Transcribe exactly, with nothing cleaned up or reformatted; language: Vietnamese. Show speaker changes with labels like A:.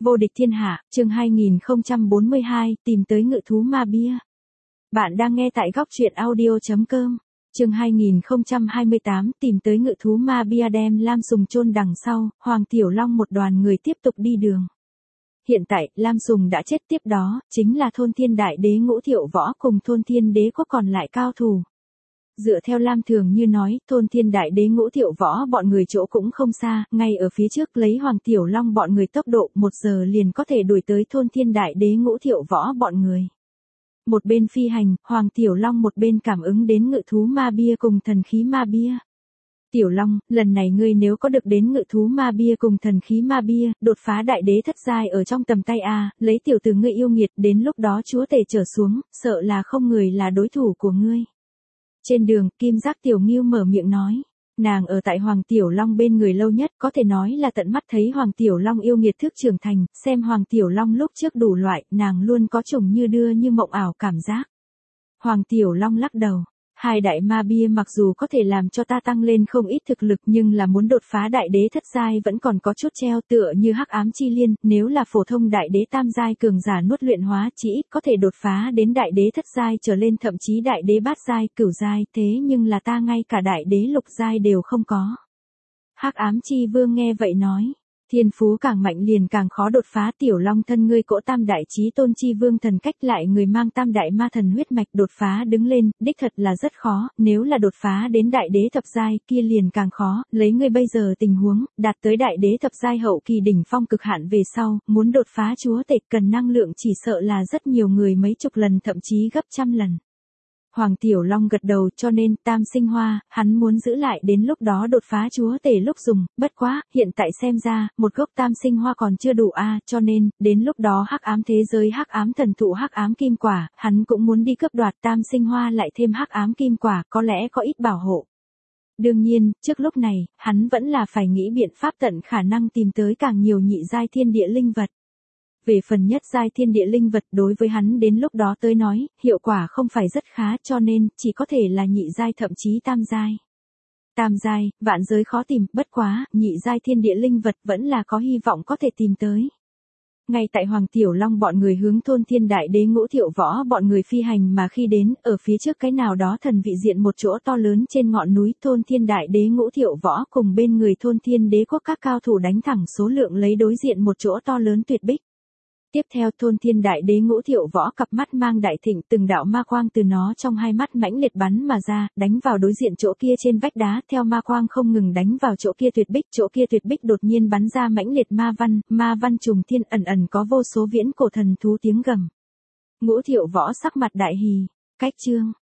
A: Vô địch thiên hạ, chương hai nghìn không trăm bốn mươi hai, tìm tới ngự thú ma bia. Bạn đang nghe tại góc truyện audio chấm com. Chương hai nghìn không trăm hai mươi tám, tìm tới ngự thú ma bia đem Lam Sùng chôn đằng sau, Hoàng Tiểu Long một đoàn người tiếp tục đi đường. Hiện tại, Lam Sùng đã chết, tiếp đó, chính là thôn thiên đại đế Ngũ Thiệu Võ cùng thôn thiên đế quốc còn lại cao thủ. Dựa theo Lam Thường Như nói, thôn thiên đại đế Ngũ Thiệu Võ bọn người chỗ cũng không xa, ngay ở phía trước lấy Hoàng Tiểu Long bọn người tốc độ một giờ liền có thể đuổi tới thôn thiên đại đế Ngũ Thiệu Võ bọn người. Một bên phi hành, Hoàng Tiểu Long một bên cảm ứng đến ngự thú ma bia cùng thần khí ma bia. Tiểu Long, lần này ngươi nếu có được đến ngự thú ma bia cùng thần khí ma bia, đột phá đại đế thất giai ở trong tầm tay a, lấy tiểu tử ngươi yêu nghiệt, đến lúc đó chúa tể trở xuống, sợ là không người là đối thủ của ngươi. Trên đường, Kim Giác Tiểu Ngưu mở miệng nói, nàng ở tại Hoàng Tiểu Long bên người lâu nhất, có thể nói là tận mắt thấy Hoàng Tiểu Long yêu nghiệt thức trưởng thành, xem Hoàng Tiểu Long lúc trước đủ loại, nàng luôn có chủng như đưa như mộng ảo cảm giác. Hoàng Tiểu Long lắc đầu, hai đại ma bia mặc dù có thể làm cho ta tăng lên không ít thực lực nhưng là muốn đột phá đại đế thất giai vẫn còn có chút treo, tựa như Hắc Ám Chi Liên, nếu là phổ thông đại đế tam giai cường giả nuốt luyện hóa chỉ ít có thể đột phá đến đại đế thất giai trở lên, thậm chí đại đế bát giai, cửu giai, thế nhưng là ta ngay cả đại đế lục giai đều không có. Hắc Ám Chi Vương nghe vậy nói, thiên phú càng mạnh liền càng khó đột phá. Tiểu Long thân ngươi cỗ tam đại chí tôn chi vương thần cách lại người mang tam đại ma thần huyết mạch, đột phá đứng lên, đích thật là rất khó, nếu là đột phá đến đại đế thập giai kia liền càng khó, lấy ngươi bây giờ tình huống, đạt tới đại đế thập giai hậu kỳ đỉnh phong cực hạn về sau, muốn đột phá chúa tể cần năng lượng chỉ sợ là rất nhiều người mấy chục lần thậm chí gấp trăm lần. Hoàng Tiểu Long gật đầu, cho nên tam sinh hoa, hắn muốn giữ lại đến lúc đó đột phá chúa tể lúc dùng, bất quá, hiện tại xem ra, một gốc tam sinh hoa còn chưa đủ a, cho nên, đến lúc đó hắc ám thế giới hắc ám thần thụ hắc ám kim quả, hắn cũng muốn đi cướp đoạt tam sinh hoa lại thêm hắc ám kim quả, có lẽ có ít bảo hộ. Đương nhiên, trước lúc này, hắn vẫn là phải nghĩ biện pháp tận khả năng tìm tới càng nhiều nhị giai thiên địa linh vật. Về phần nhất giai thiên địa linh vật đối với hắn đến lúc đó tới nói, hiệu quả không phải rất khá cho nên chỉ có thể là nhị giai thậm chí tam giai. Tam giai, vạn giới khó tìm, bất quá, nhị giai thiên địa linh vật vẫn là có hy vọng có thể tìm tới. Ngay tại Hoàng Tiểu Long bọn người hướng thôn thiên đại đế Ngũ Thiệu Võ bọn người phi hành mà khi đến, ở phía trước cái nào đó thần vị diện một chỗ to lớn trên ngọn núi, thôn thiên đại đế Ngũ Thiệu Võ cùng bên người thôn thiên đế quốc các cao thủ đánh thẳng số lượng lấy đối diện một chỗ to lớn tuyệt bích. Tiếp theo thôn thiên đại đế Ngũ Thiệu Võ cặp mắt mang đại thịnh, từng đạo ma quang từ nó trong hai mắt mãnh liệt bắn mà ra, đánh vào đối diện chỗ kia trên vách đá, theo ma quang không ngừng đánh vào chỗ kia tuyệt bích, chỗ kia tuyệt bích đột nhiên bắn ra mãnh liệt ma văn, ma văn trùng thiên, ẩn ẩn có vô số viễn cổ thần thú tiếng gầm. Ngũ Thiệu Võ sắc mặt đại hỉ, cách chương,